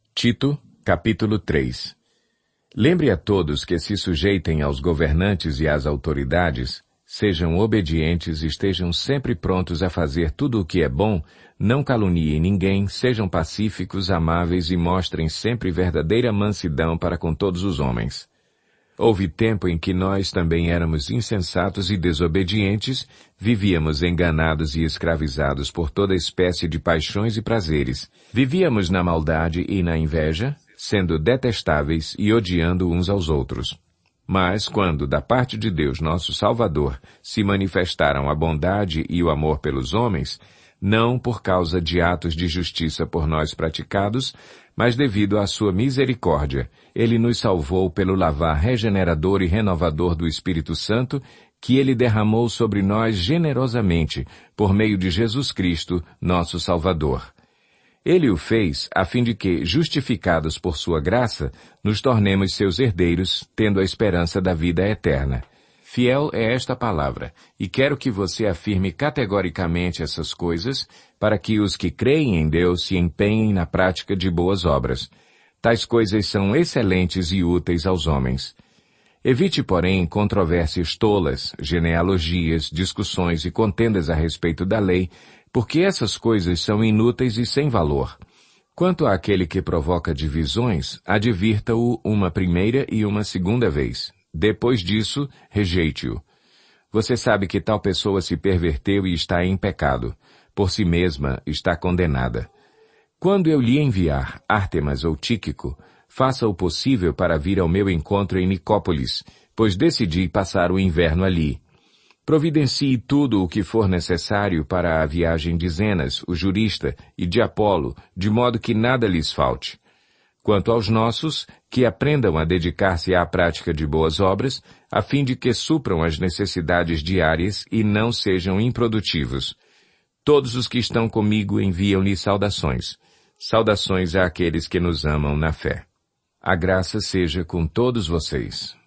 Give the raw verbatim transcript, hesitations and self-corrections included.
Tito, capítulo três. Lembre a todos que se sujeitem aos governantes e às autoridades, sejam obedientes e estejam sempre prontos a fazer tudo o que é bom, não caluniem ninguém, sejam pacíficos, amáveis e mostrem sempre verdadeira mansidão para com todos os homens. Houve tempo em que nós também éramos insensatos e desobedientes, vivíamos enganados e escravizados por toda espécie de paixões e prazeres. Vivíamos na maldade e na inveja, sendo detestáveis e odiando uns aos outros. Mas quando, da parte de Deus nosso Salvador, se manifestaram a bondade e o amor pelos homens, não por causa de atos de justiça por nós praticados, mas devido à sua misericórdia, Ele nos salvou pelo lavar regenerador e renovador do Espírito Santo, que Ele derramou sobre nós generosamente, por meio de Jesus Cristo, nosso Salvador. Ele o fez a fim de que, justificados por sua graça, nos tornemos seus herdeiros, tendo a esperança da vida eterna. Fiel é esta palavra, e quero que você afirme categoricamente essas coisas, para que os que creem em Deus se empenhem na prática de boas obras. Tais coisas são excelentes e úteis aos homens. Evite, porém, controvérsias tolas, genealogias, discussões e contendas a respeito da lei, porque essas coisas são inúteis e sem valor. Quanto àquele que provoca divisões, advirta-o uma primeira e uma segunda vez. Depois disso, rejeite-o. Você sabe que tal pessoa se perverteu e está em pecado. Por si mesma está condenada. Quando eu lhe enviar Ártemas ou Tíquico, faça o possível para vir ao meu encontro em Nicópolis, pois decidi passar o inverno ali. Providencie tudo o que for necessário para a viagem de Zenas, o jurista, e de Apolo, de modo que nada lhes falte. Quanto aos nossos, que aprendam a dedicar-se à prática de boas obras, a fim de que supram as necessidades diárias e não sejam improdutivos. Todos os que estão comigo enviam-lhe saudações. Saudações àqueles que nos amam na fé. A graça seja com todos vocês.